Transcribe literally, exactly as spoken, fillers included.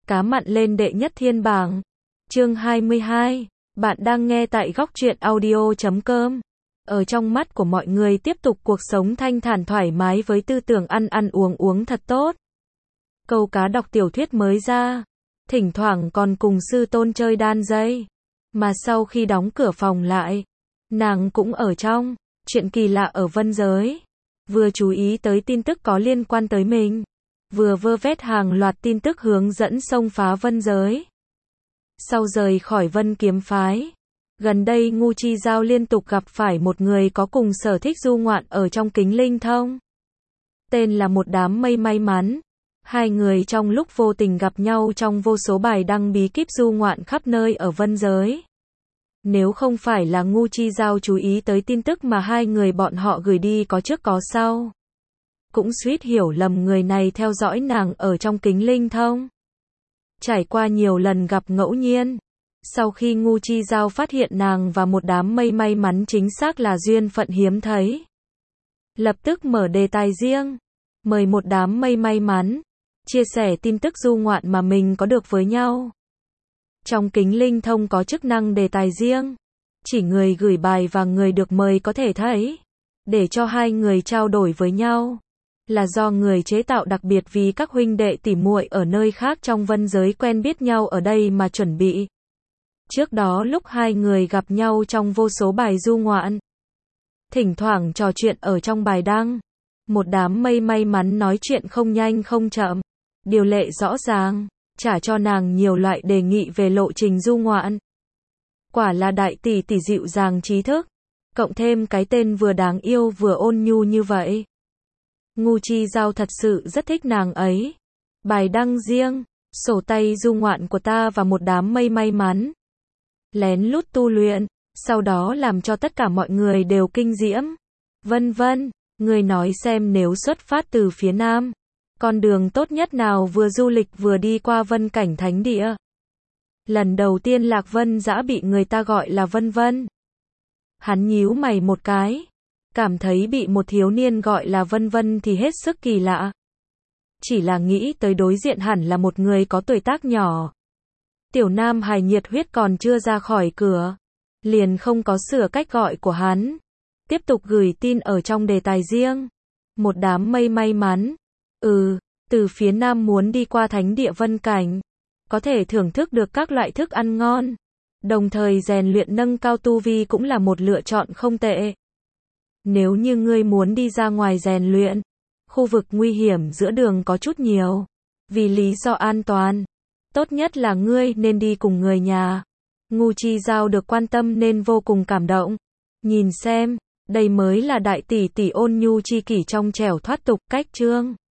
Cá mặn lên đệ nhất thiên bảng. Chương hai mươi hai. Bạn đang nghe tại góc truyện audio chấm com. Ở trong mắt của mọi người tiếp tục cuộc sống thanh thản thoải mái với tư tưởng ăn ăn uống uống thật tốt. Câu cá đọc tiểu thuyết mới ra. Thỉnh thoảng còn cùng sư tôn chơi đan dây. Mà sau khi đóng cửa phòng lại, nàng cũng ở trong. Chuyện kỳ lạ ở Vân Giới. Vừa chú ý tới tin tức có liên quan tới mình. Vừa vơ vét hàng loạt tin tức hướng dẫn xông phá Vân Giới. Sau rời khỏi Vân Kiếm Phái, gần đây Ngu Chi Giao liên tục gặp phải một người có cùng sở thích du ngoạn ở trong Kính Linh Thông. Tên là một đám mây may mắn. Hai người trong lúc vô tình gặp nhau trong vô số bài đăng bí kíp du ngoạn khắp nơi ở Vân Giới. Nếu không phải là Ngu Chi Giao chú ý tới tin tức mà hai người bọn họ gửi đi có trước có sau, cũng suýt hiểu lầm người này theo dõi nàng ở trong Kính Linh Thông. Trải qua nhiều lần gặp ngẫu nhiên, sau khi Ngu Chi Giao phát hiện nàng và một đám mây may mắn chính xác là duyên phận hiếm thấy, lập tức mở đề tài riêng, mời một đám mây may mắn chia sẻ tin tức du ngoạn mà mình có được với nhau. Trong Kính Linh Thông có chức năng đề tài riêng, chỉ người gửi bài và người được mời có thể thấy, để cho hai người trao đổi với nhau. Là do người chế tạo đặc biệt vì các huynh đệ tỉ muội ở nơi khác trong Vân Giới quen biết nhau ở đây mà chuẩn bị. Trước đó lúc hai người gặp nhau trong vô số bài du ngoạn, thỉnh thoảng trò chuyện ở trong bài đăng, một đám mây may mắn nói chuyện không nhanh không chậm, điều lệ rõ ràng, trả cho nàng nhiều loại đề nghị về lộ trình du ngoạn. Quả là đại tỷ tỷ dịu dàng trí thức, cộng thêm cái tên vừa đáng yêu vừa ôn nhu như vậy. Ngu Chi Giao thật sự rất thích nàng ấy. Bài đăng riêng, sổ tay du ngoạn của ta và một đám mây may mắn. Lén lút tu luyện, sau đó làm cho tất cả mọi người đều kinh diễm. Vân vân, người nói xem nếu xuất phát từ phía Nam, con đường tốt nhất nào vừa du lịch vừa đi qua Vân Cảnh Thánh Địa. Lần đầu tiên Lạc Vân Dã bị người ta gọi là Vân Vân. Hắn nhíu mày một cái, cảm thấy bị một thiếu niên gọi là Vân Vân thì hết sức kỳ lạ. Chỉ là nghĩ tới đối diện hẳn là một người có tuổi tác nhỏ. Tiểu Nam hài nhiệt huyết còn chưa ra khỏi cửa, liền không có sửa cách gọi của hắn. Tiếp tục gửi tin ở trong đề tài riêng. Một đám mây may mắn. Ừ, từ phía Nam muốn đi qua Thánh Địa Vân Cảnh, có thể thưởng thức được các loại thức ăn ngon, đồng thời rèn luyện nâng cao tu vi cũng là một lựa chọn không tệ. Nếu như ngươi muốn đi ra ngoài rèn luyện, khu vực nguy hiểm giữa đường có chút nhiều. Vì lý do an toàn, tốt nhất là ngươi nên đi cùng người nhà. Ngu Chi Giao được quan tâm nên vô cùng cảm động. Nhìn xem, đây mới là đại tỷ tỷ ôn nhu chi kỷ trong trẻo thoát tục cách chương.